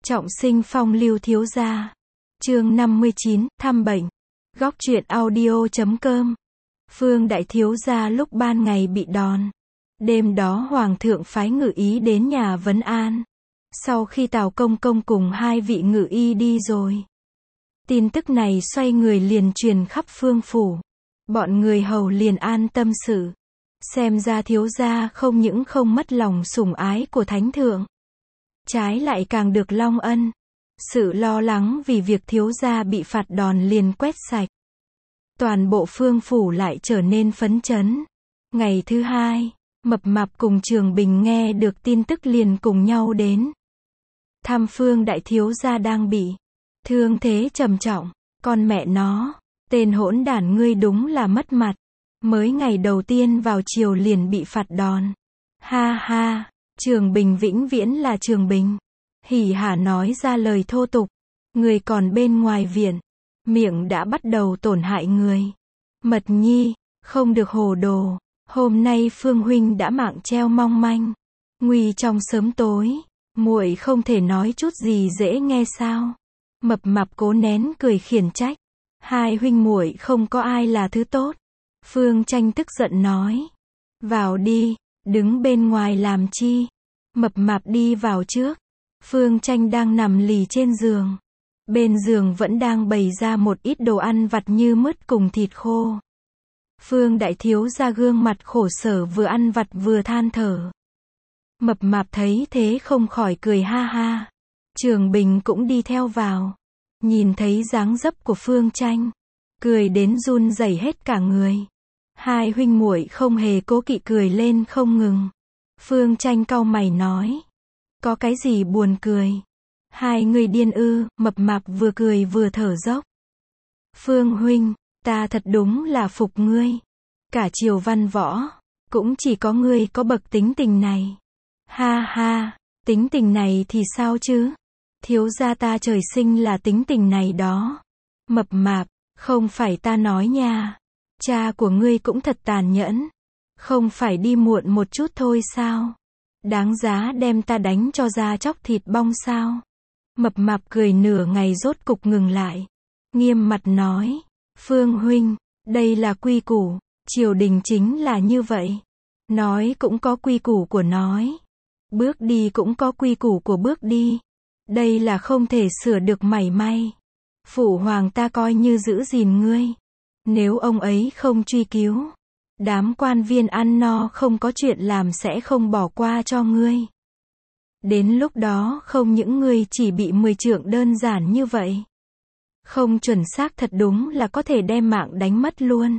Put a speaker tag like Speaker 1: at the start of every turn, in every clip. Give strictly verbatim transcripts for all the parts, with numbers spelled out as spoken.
Speaker 1: Trọng sinh phong lưu thiếu gia. Chương năm mươi chín, thăm bệnh. Góc truyện audio chấm com. Phương đại thiếu gia lúc ban ngày bị đòn. Đêm đó hoàng thượng phái ngự ý đến nhà vấn an. Sau khi Tào công công cùng hai vị ngự y đi rồi, tin tức này xoay người liền truyền khắp phương phủ. Bọn người hầu liền an tâm sự. Xem ra thiếu gia không những không mất lòng sủng ái của thánh thượng, trái lại càng được long ân. Sự lo lắng vì việc thiếu gia bị phạt đòn liền quét sạch. Toàn bộ phương phủ lại trở nên phấn chấn. Ngày thứ hai, Mập Mạp cùng Trường Bình nghe được tin tức liền cùng nhau đến thăm Phương đại thiếu gia đang bị thương thế trầm trọng. Con mẹ nó, tên hỗn đản ngươi đúng là mất mặt. Mới ngày đầu tiên vào triều liền bị phạt đòn. Ha ha, Trường Bình vĩnh viễn là Trường Bình. Hỉ hả nói ra lời thô tục. Người còn bên ngoài viện, miệng đã bắt đầu tổn hại người. Mật nhi, không được hồ đồ. Hôm nay Phương huynh đã mạng treo mong manh. Nguy trong sớm tối, muội không thể nói chút gì dễ nghe sao? Mập Mạp cố nén cười khiển trách. Hai huynh muội không có ai là thứ tốt. Phương Tranh tức giận nói. Vào đi, đứng bên ngoài làm chi? Mập Mạp đi vào trước. Phương Tranh đang nằm lì trên giường. Bên giường vẫn đang bày ra một ít đồ ăn vặt như mứt cùng thịt khô. Phương đại thiếu gia gương mặt khổ sở vừa ăn vặt vừa than thở. Mập Mạp thấy thế không khỏi cười ha ha. Trường Bình cũng đi theo vào. Nhìn thấy dáng dấp của Phương Tranh, cười đến run rẩy hết cả người. Hai huynh muội không hề cố kỵ cười lên không ngừng. Phương Tranh cau mày nói. Có cái gì buồn cười? Hai người điên ư? Mập Mạp vừa cười vừa thở dốc. Phương huynh, ta thật đúng là phục ngươi. Cả triều văn võ, cũng chỉ có ngươi có bậc tính tình này. Ha ha, tính tình này thì sao chứ? Thiếu gia ta trời sinh là tính tình này đó. Mập Mạp, không phải ta nói nha. Cha của ngươi cũng thật tàn nhẫn. Không phải đi muộn một chút thôi sao? Đáng giá đem ta đánh cho da chóc thịt bong sao? Mập Mạp cười nửa ngày rốt cục ngừng lại. Nghiêm mặt nói. Phương huynh, đây là quy củ. Triều đình chính là như vậy. Nói cũng có quy củ của nói. Bước đi cũng có quy củ của bước đi. Đây là không thể sửa được mảy may. Phụ hoàng ta coi như giữ gìn ngươi. Nếu ông ấy không truy cứu, đám quan viên ăn no không có chuyện làm sẽ không bỏ qua cho ngươi. Đến lúc đó không những ngươi chỉ bị mười trượng đơn giản như vậy, không chuẩn xác thật đúng là có thể đem mạng đánh mất luôn.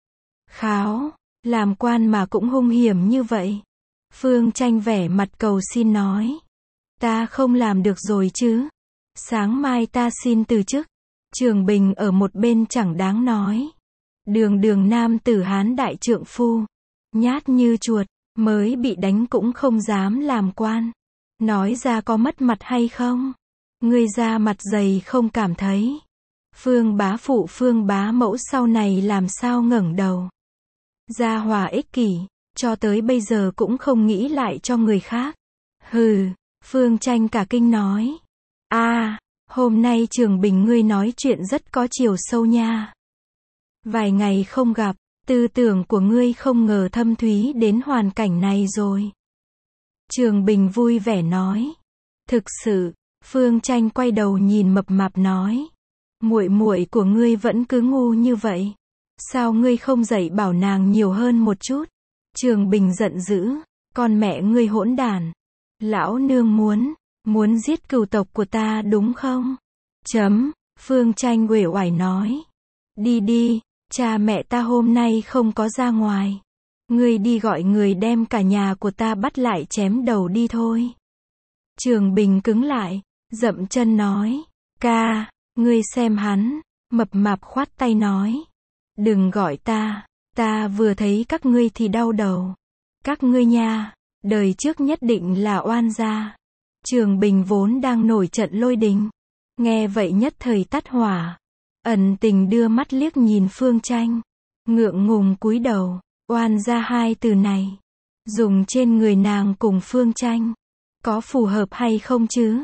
Speaker 1: Kháo, làm quan mà cũng hung hiểm như vậy. Phương Tranh vẻ mặt cầu xin nói. Ta không làm được rồi chứ. Sáng mai ta xin từ chức. Trường Bình ở một bên chẳng đáng nói. Đường đường nam tử Hán đại trượng phu, nhát như chuột, mới bị đánh cũng không dám làm quan. Nói ra có mất mặt hay không? Ngươi ra mặt dày không cảm thấy. Phương bá phụ Phương bá mẫu sau này làm sao ngẩng đầu. Gia hòa ích kỷ, cho tới bây giờ cũng không nghĩ lại cho người khác. Hừ, Phương Tranh cả kinh nói. A, à, hôm nay Trường Bình ngươi nói chuyện rất có chiều sâu nha. Vài ngày không gặp, tư tưởng của ngươi không ngờ thâm thúy đến hoàn cảnh này rồi. Trường Bình vui vẻ nói. Thực sự, Phương Tranh quay đầu nhìn Mập Mạp nói. Muội muội của ngươi vẫn cứ ngu như vậy. Sao ngươi không dạy bảo nàng nhiều hơn một chút? Trường Bình giận dữ. Con mẹ ngươi hỗn đản. Lão nương muốn, muốn giết cừu tộc của ta đúng không? Chấm, Phương Tranh uể oải nói. Đi đi, cha mẹ ta hôm nay không có ra ngoài. Ngươi đi gọi người đem cả nhà của ta bắt lại chém đầu đi thôi. Trường Bình cứng lại, dậm chân nói. Ca, ngươi xem hắn. Mập Mạp khoát tay nói. Đừng gọi ta, ta vừa thấy các ngươi thì đau đầu. Các ngươi nha, đời trước nhất định là oan gia. Trường Bình vốn đang nổi trận lôi đình, nghe vậy nhất thời tắt hỏa. Ẩn tình đưa mắt liếc nhìn Phương Tranh, ngượng ngùng cúi đầu. Oan gia hai từ này, dùng trên người nàng cùng Phương Tranh, có phù hợp hay không chứ?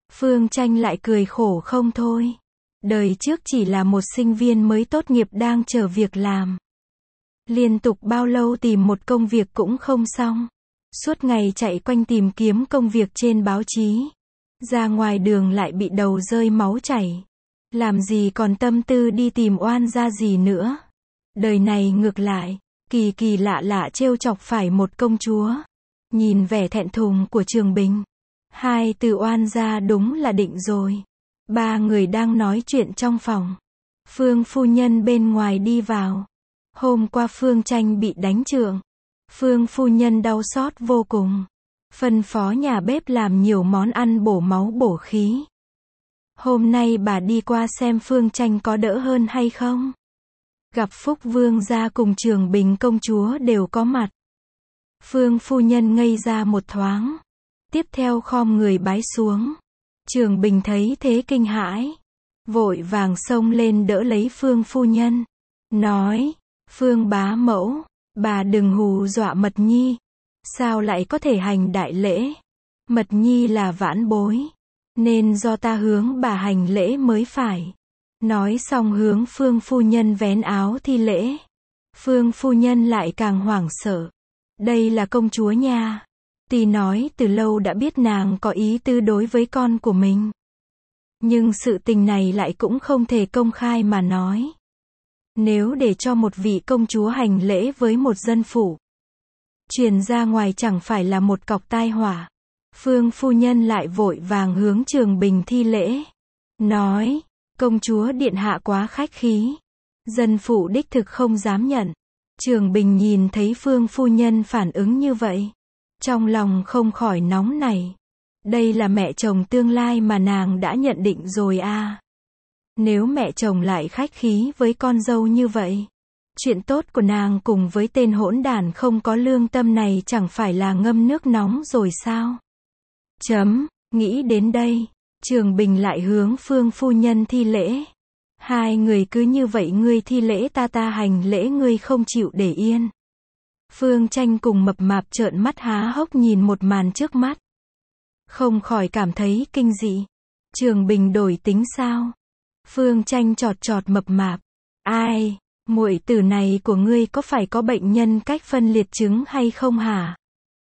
Speaker 1: Phương Tranh lại cười khổ không thôi. Đời trước chỉ là một sinh viên mới tốt nghiệp đang chờ việc làm. Liên tục bao lâu tìm một công việc cũng không xong. Suốt ngày chạy quanh tìm kiếm công việc trên báo chí. Ra ngoài đường lại bị đầu rơi máu chảy. Làm gì còn tâm tư đi tìm oan gia gì nữa. Đời này ngược lại, kỳ kỳ lạ lạ trêu chọc phải một công chúa. Nhìn vẻ thẹn thùng của Trường Bình. Hai từ oan gia đúng là định rồi. Ba người đang nói chuyện trong phòng. Phương phu nhân bên ngoài đi vào. Hôm qua Phương Tranh bị đánh trượng. Phương phu nhân đau xót vô cùng. Phân phó nhà bếp làm nhiều món ăn bổ máu bổ khí. Hôm nay bà đi qua xem Phương Tranh có đỡ hơn hay không. Gặp Phúc Vương gia cùng Trường Bình công chúa đều có mặt. Phương phu nhân ngây ra một thoáng. Tiếp theo khom người bái xuống. Trường Bình thấy thế kinh hãi. Vội vàng xông lên đỡ lấy Phương phu nhân. Nói, Phương bá mẫu, bà đừng hù dọa Mật Nhi. Sao lại có thể hành đại lễ? Mật Nhi là vãn bối. Nên do ta hướng bà hành lễ mới phải. Nói xong hướng Phương phu nhân vén áo thi lễ. Phương phu nhân lại càng hoảng sợ. Đây là công chúa nha. Tuy nói từ lâu đã biết nàng có ý tư đối với con của mình. Nhưng sự tình này lại cũng không thể công khai mà nói. Nếu để cho một vị công chúa hành lễ với một dân phụ, truyền ra ngoài chẳng phải là một cọc tai họa. Phương phu nhân lại vội vàng hướng Trường Bình thi lễ. Nói, công chúa điện hạ quá khách khí. Dân phụ đích thực không dám nhận. Trường Bình nhìn thấy Phương phu nhân phản ứng như vậy. Trong lòng không khỏi nóng nảy. Đây là mẹ chồng tương lai mà nàng đã nhận định rồi à. Nếu mẹ chồng lại khách khí với con dâu như vậy, chuyện tốt của nàng cùng với tên hỗn đản không có lương tâm này chẳng phải là ngâm nước nóng rồi sao? Chấm, nghĩ đến đây, Trường Bình lại hướng Phương phu nhân thi lễ. Hai người cứ như vậy ngươi thi lễ ta ta hành lễ ngươi không chịu để yên. Phương Tranh cùng Mập Mạp trợn mắt há hốc nhìn một màn trước mắt. Không khỏi cảm thấy kinh dị. Trường Bình đổi tính sao? Phương Tranh chọt chọt Mập Mạp. Ai, muội tử này của ngươi có phải có bệnh nhân cách phân liệt chứng hay không hả?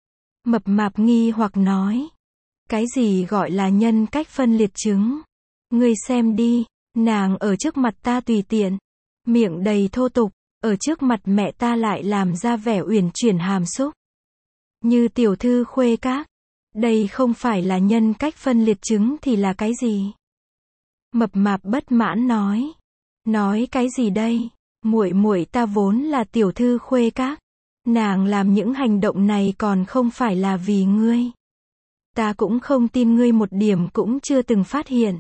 Speaker 1: Mập Mạp nghi hoặc nói. Cái gì gọi là nhân cách phân liệt chứng? Ngươi xem đi, nàng ở trước mặt ta tùy tiện, miệng đầy thô tục, ở trước mặt mẹ ta lại làm ra vẻ uyển chuyển hàm xúc. Như tiểu thư khuê các. Đây không phải là nhân cách phân liệt chứng thì là cái gì? Mập Mạp bất mãn nói. Nói cái gì đây? Muội muội ta vốn là tiểu thư khuê các. Nàng làm những hành động này còn không phải là vì ngươi. Ta cũng không tin ngươi một điểm cũng chưa từng phát hiện.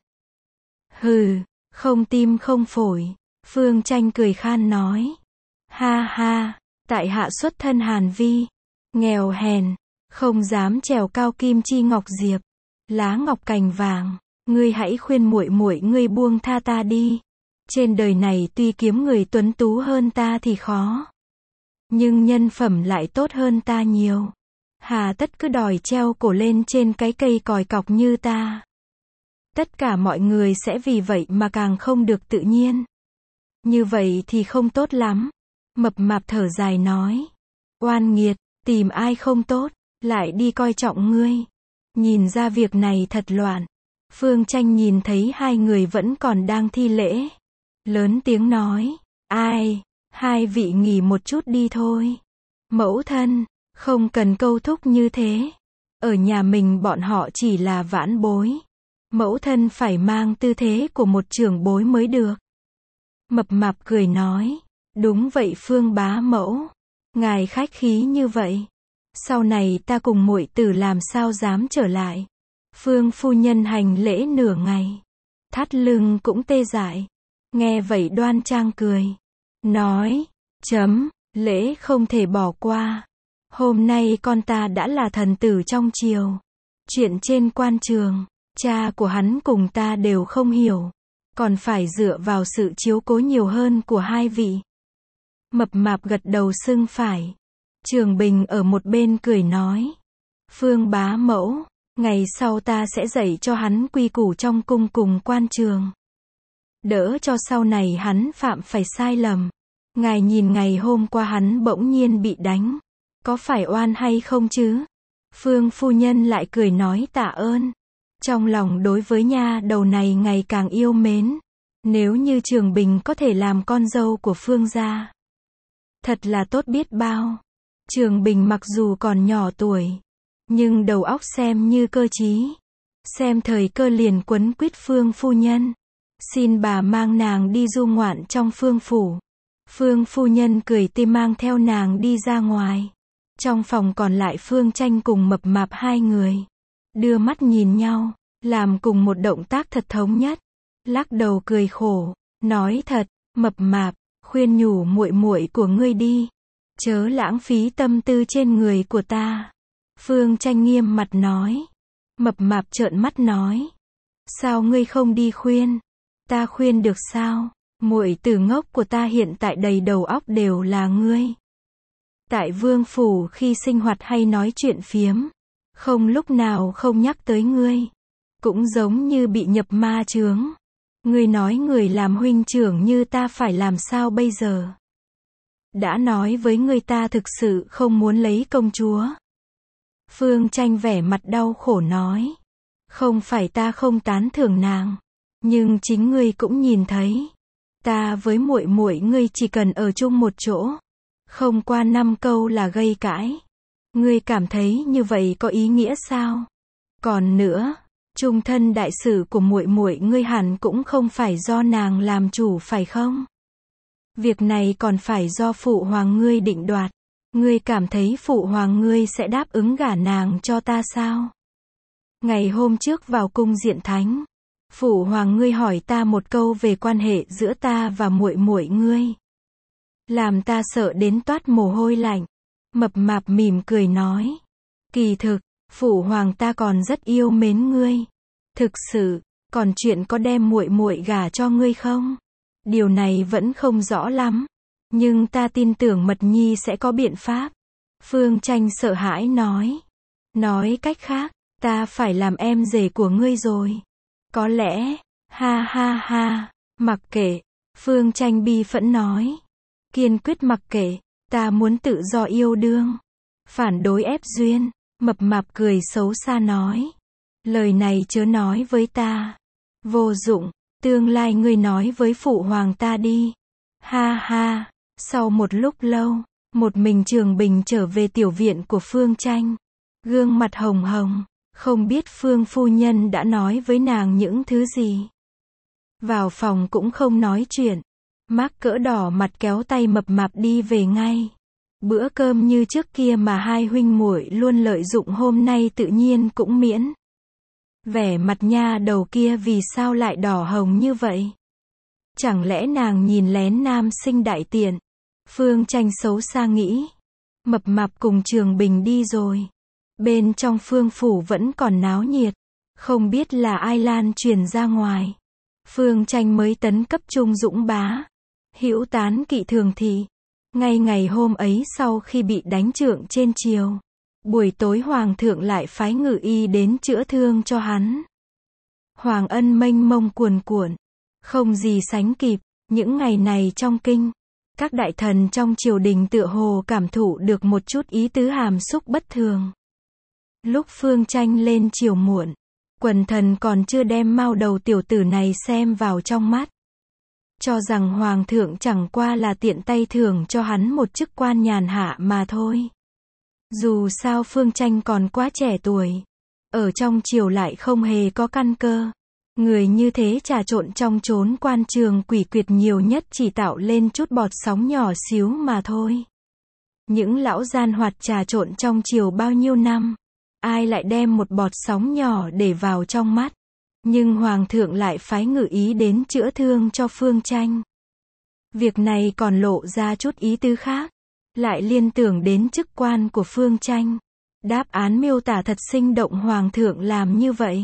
Speaker 1: Hừ, không tim không phổi. Phương Tranh cười khan nói. Ha ha, tại hạ xuất thân Hàn Vi. Nghèo hèn, không dám trèo cao kim chi ngọc diệp. Lá ngọc cành vàng, ngươi hãy khuyên muội muội ngươi buông tha ta đi. Trên đời này tuy kiếm người tuấn tú hơn ta thì khó. Nhưng nhân phẩm lại tốt hơn ta nhiều. Hà tất cứ đòi treo cổ lên trên cái cây còi cọc như ta. Tất cả mọi người sẽ vì vậy mà càng không được tự nhiên. Như vậy thì không tốt lắm. Mập Mạp thở dài nói. Oan nghiệt, tìm ai không tốt, lại đi coi trọng ngươi. Nhìn ra việc này thật loạn. Phương Tranh nhìn thấy hai người vẫn còn đang thi lễ. Lớn tiếng nói. Ai, hai vị nghỉ một chút đi thôi. Mẫu thân, không cần câu thúc như thế. Ở nhà mình bọn họ chỉ là vãn bối. Mẫu thân phải mang tư thế của một trưởng bối mới được. Mập Mạp cười nói. Đúng vậy Phương bá mẫu. Ngài khách khí như vậy. Sau này ta cùng muội tử làm sao dám trở lại. Phương phu nhân hành lễ nửa ngày. Thắt lưng cũng tê dại. Nghe vậy đoan trang cười. Nói. Chấm, lễ không thể bỏ qua. Hôm nay con ta đã là thần tử trong triều. Chuyện trên quan trường, cha của hắn cùng ta đều không hiểu. Còn phải dựa vào sự chiếu cố nhiều hơn của hai vị. Mập Mạp gật đầu xưng phải. Trường Bình ở một bên cười nói. Phương bá mẫu, Ngày sau ta sẽ dạy cho hắn quy củ trong cung cùng quan trường. Đỡ cho sau này hắn phạm phải sai lầm. Ngài nhìn ngày hôm qua hắn bỗng nhiên bị đánh. Có phải oan hay không chứ? Phương phu nhân lại cười nói tạ ơn. Trong lòng đối với nha đầu này ngày càng yêu mến. Nếu như Trường Bình có thể làm con dâu của Phương gia. Thật là tốt biết bao. Trường Bình mặc dù còn nhỏ tuổi. Nhưng đầu óc xem như cơ trí. Xem thời cơ liền quấn quýt Phương phu nhân. Xin bà mang nàng đi du ngoạn trong Phương phủ. Phương phu nhân cười tươi mang theo nàng đi ra ngoài. Trong phòng còn lại Phương Tranh cùng Mập Mạp hai người. Đưa mắt nhìn nhau, làm cùng một động tác thật thống nhất. Lắc đầu cười khổ, nói thật, Mập Mạp, khuyên nhủ muội muội của ngươi đi. Chớ lãng phí tâm tư trên người của ta. Phương Tranh nghiêm mặt nói. Mập Mạp trợn mắt nói. Sao ngươi không đi khuyên? Ta khuyên được sao? Muội tử ngốc của ta hiện tại đầy đầu óc đều là ngươi. Tại vương phủ khi sinh hoạt hay nói chuyện phiếm. Không lúc nào không nhắc tới ngươi. Cũng giống như bị nhập ma chướng. Ngươi nói người làm huynh trưởng như ta phải làm sao bây giờ? Đã nói với ngươi ta thực sự không muốn lấy công chúa. Phương Tranh vẻ mặt đau khổ nói. Không phải ta không tán thưởng nàng. Nhưng chính ngươi cũng nhìn thấy. Ta với muội muội ngươi chỉ cần ở chung một chỗ. Không qua năm câu là gây cãi. Ngươi cảm thấy như vậy có ý nghĩa sao? Còn nữa, trung thân đại sự của muội muội ngươi hẳn cũng không phải do nàng làm chủ phải không? Việc này còn phải do phụ hoàng ngươi định đoạt. Ngươi cảm thấy phụ hoàng ngươi sẽ đáp ứng gả nàng cho ta sao? Ngày hôm trước vào cung Diện Thánh, phụ hoàng ngươi hỏi ta một câu về quan hệ giữa ta và muội muội ngươi. Làm ta sợ đến toát mồ hôi lạnh. Mập Mạp mỉm cười nói. Kỳ thực, phụ hoàng ta còn rất yêu mến ngươi. Thực sự, còn chuyện có đem muội muội gả cho ngươi không? Điều này vẫn không rõ lắm. Nhưng ta tin tưởng Mật Nhi sẽ có biện pháp. Phương Tranh sợ hãi nói. Nói cách khác, ta phải làm em rể của ngươi rồi. Có lẽ, ha ha ha, mặc kệ. Phương Tranh bi phẫn nói. Kiên quyết mặc kệ, ta muốn tự do yêu đương. Phản đối ép duyên. Mập Mạp cười xấu xa nói. Lời này chớ nói với ta. Vô dụng, tương lai ngươi nói với phụ hoàng ta đi. Ha ha, sau một lúc lâu, một mình Trường Bình trở về tiểu viện của Phương Tranh. Gương mặt hồng hồng, không biết Phương phu nhân đã nói với nàng những thứ gì. Vào phòng cũng không nói chuyện. Mác cỡ đỏ mặt kéo tay Mập Mạp đi về ngay. Bữa cơm như trước kia mà hai huynh muội luôn lợi dụng hôm nay tự nhiên cũng miễn. Vẻ mặt nha đầu kia vì sao lại đỏ hồng như vậy? Chẳng lẽ nàng nhìn lén nam sinh đại tiện? Phương Tranh xấu xa nghĩ. Mập Mạp cùng Trường Bình đi rồi. Bên trong Phương phủ vẫn còn náo nhiệt. Không biết là ai lan truyền ra ngoài. Phương Tranh mới tấn cấp trung dũng bá. Hữu tán kỵ thường thị. Ngay ngày hôm ấy sau khi bị đánh trượng trên triều. Buổi tối hoàng thượng lại phái ngự y đến chữa thương cho hắn. Hoàng ân mênh mông cuồn cuộn. Không gì sánh kịp. Những ngày này trong kinh. Các đại thần trong triều đình tựa hồ cảm thụ được một chút ý tứ hàm xúc bất thường. Lúc Phương Tranh lên triều muộn. Quần thần còn chưa đem mau đầu tiểu tử này xem vào trong mắt. Cho rằng hoàng thượng chẳng qua là tiện tay thưởng cho hắn một chức quan nhàn hạ mà thôi. Dù sao Phương Tranh còn quá trẻ tuổi. Ở trong triều lại không hề có căn cơ. Người như thế trà trộn trong chốn quan trường quỷ quyệt nhiều nhất chỉ tạo lên chút bọt sóng nhỏ xíu mà thôi. Những lão gian hoạt trà trộn trong triều bao nhiêu năm. Ai lại đem một bọt sóng nhỏ để vào trong mắt. Nhưng hoàng thượng lại phái ngự ý đến chữa thương cho Phương Tranh. Việc này còn lộ ra chút ý tứ khác. Lại liên tưởng đến chức quan của Phương Tranh. Đáp án miêu tả thật sinh động, hoàng thượng làm như vậy.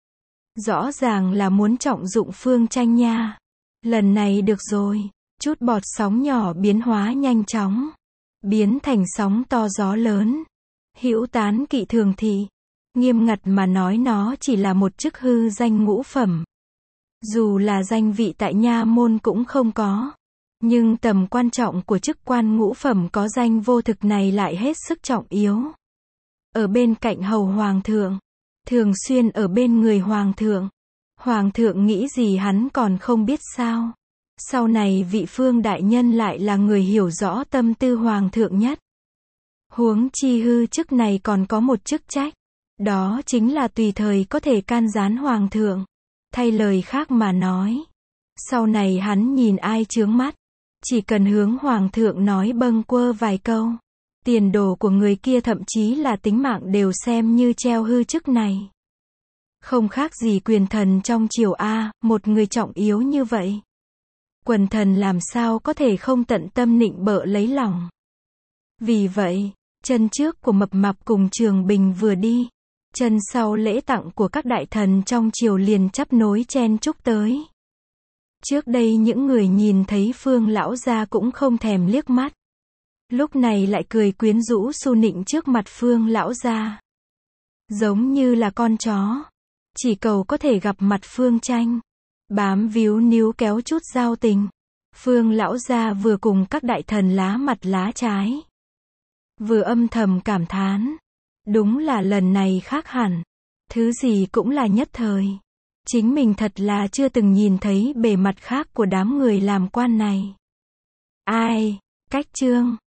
Speaker 1: Rõ ràng là muốn trọng dụng Phương Tranh nha. Lần này được rồi. Chút bọt sóng nhỏ biến hóa nhanh chóng. Biến thành sóng to gió lớn. Hữu tán kỵ thường thị. Nghiêm ngặt mà nói nó chỉ là một chức hư danh ngũ phẩm. Dù là danh vị tại nha môn cũng không có. Nhưng tầm quan trọng của chức quan ngũ phẩm có danh vô thực này lại hết sức trọng yếu. Ở bên cạnh hầu hoàng thượng. Thường xuyên ở bên người hoàng thượng. Hoàng thượng nghĩ gì hắn còn không biết sao. Sau này vị Phương đại nhân lại là người hiểu rõ tâm tư hoàng thượng nhất. Huống chi hư chức này còn có một chức trách. Đó chính là tùy thời có thể can gián hoàng thượng. Thay lời khác mà nói. Sau này hắn nhìn ai chướng mắt. Chỉ cần hướng hoàng thượng nói bâng quơ vài câu. Tiền đồ của người kia thậm chí là tính mạng đều xem như treo hư chức này. Không khác gì quyền thần trong triều A, một người trọng yếu như vậy. Quần thần làm sao có thể không tận tâm nịnh bợ lấy lòng. Vì vậy, chân trước của Mập Mạp cùng Trường Bình vừa đi. Chân sau lễ tặng của các đại thần trong triều liền chắp nối chen chúc tới. Trước đây những người nhìn thấy Phương lão gia cũng không thèm liếc mắt. Lúc này lại cười quyến rũ su nịnh trước mặt Phương lão gia. Giống như là con chó. Chỉ cầu có thể gặp mặt Phương Tranh. Bám víu níu kéo chút giao tình. Phương lão gia vừa cùng các đại thần lá mặt lá trái. Vừa âm thầm cảm thán. Đúng là lần này khác hẳn. Thứ gì cũng là nhất thời. Chính mình thật là chưa từng nhìn thấy bề mặt khác của đám người làm quan này. Ai, cách chương.